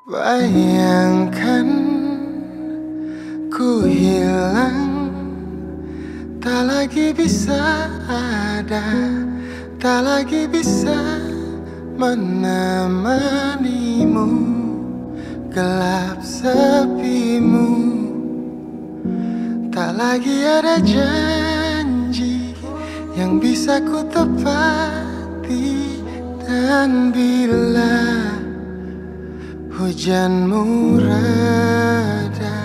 Bayangkan ku hilang, tak lagi bisa ada, tak lagi bisa menemanimu. Gelap sepimu, tak lagi ada janji yang bisa ku tepati. Dan bila hujanmu reda,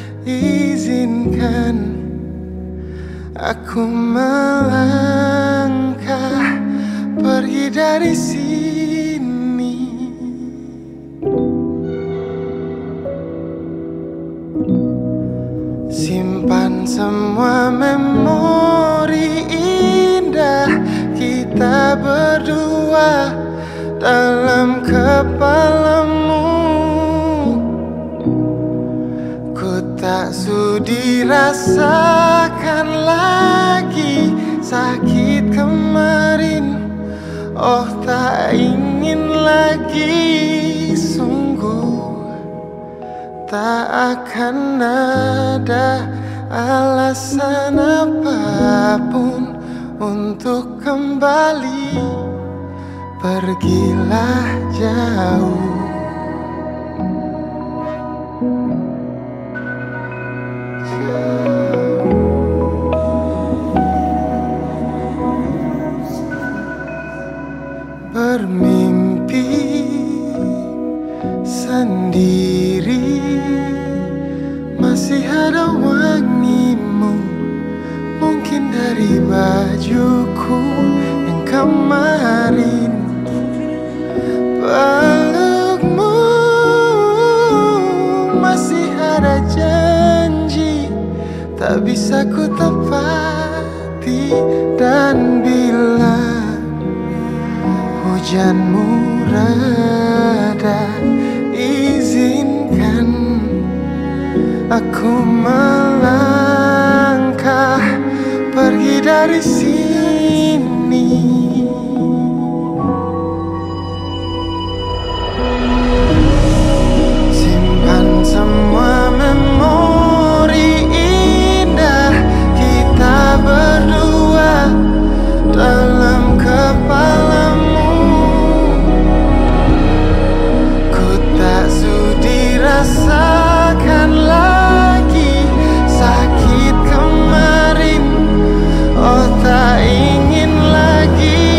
izinkan aku melangkah pergi dari sini. Simpan semua memori indah kita berdua dalam kepalamu. Ku tak sudi rasakan lagi sakit kemarin. Oh, tak ingin lagi, sungguh tak akan ada alasan apapun untuk kembali. Pergilah jauh. Bermimpi sendiri, masih ada wangimu, mungkin dari bajuku yang kemarin. Pelukmu masih ada janji tak bisa ku tepati. Dan bila hujanmu reda, izinkan aku melangkah pergi dari sini. Simpan semua memori indah kita berdua dalam kepalamu. Ku tak sudi rasakan lagi sakit kemarin. Oh, tak ingin lagi.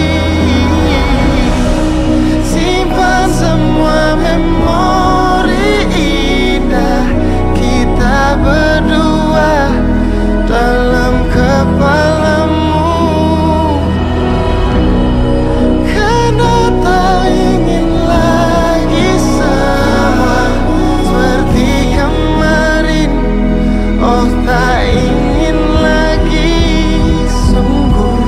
Simpan semua memori indah kita berdua dalam kepalamu. Karena tak ingin lagi sama seperti kemarin. Oh, tak ingin lagi, sungguh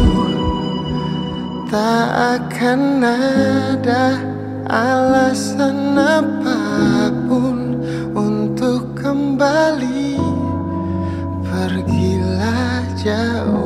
tak akan ada alasan apapun untuk kembali. Pergilah jauh.